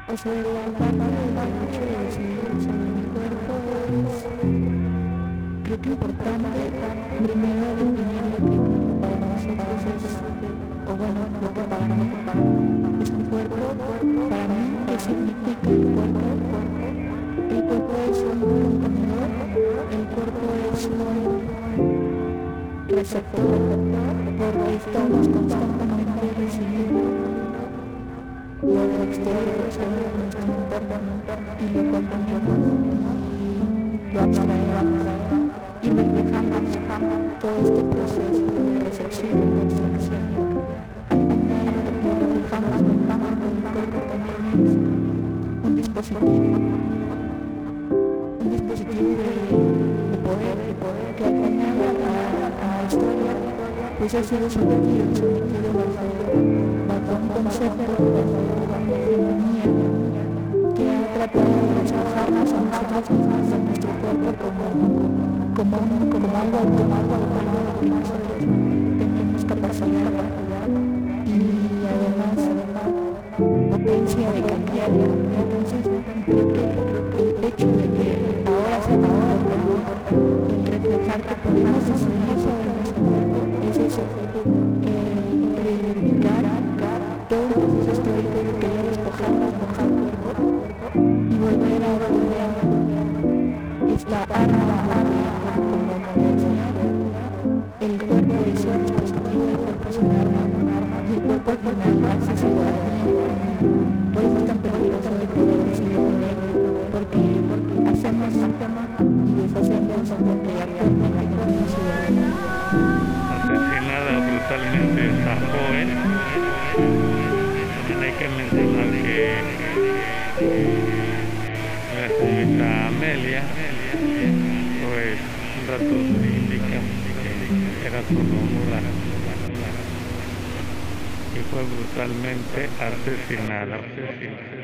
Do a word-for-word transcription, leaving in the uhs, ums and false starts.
O sea, la parte del derecho de decidir sobre mi cuerpo es, creo que importante, primero definir lo que para nosotros es, o bueno, lo que para mí es un cuerpo. Para mí, ¿qué significa el cuerpo? El cuerpo es un contenedor, el cuerpo es un receptor, porque estamos constantemente recibiendo lo del exterior, o sea, lo nuestro interno, y lo contenemos, y lo abstraemos, y reflejamos todo este proceso de recepción y construcción. Al final, lo reflejamos con el cuerpo también es un dispositivo, un dispositivo de, de poder, de poder, que al final a, a la historia, pues ha sido sometido, sometido bajo, bajo un concepto de hegemonía que ha tratado de despojarnos a nosotros mismos de nuestro cuerpo como, como, un, como algo autónomo, algo que nosotros tenemos capacidad y además, además potencia de cambiar. Entonces, creo que el hecho de que ahora se me el reflejar que podemos decidir sobre nuestro cuerpo es eso, el reivindicar todo el proceso histórico de querer despojar, despojar el cuerpo y volver a volver esta arma como universidad. El cuerpo es un dispositivo, el cuerpo es un arma, y el cuerpo al final hace ciudadanía. Por eso es tan peligroso el poder decidir poder, porque, porque hacemos un tema y deshacemos lo que actualmente no es ciudadanía. Asesinada brutalmente esta joven. También hay que mencionar que la señorita Amelia, pues un rato se indica que era sordomuda y fue brutalmente asesinada.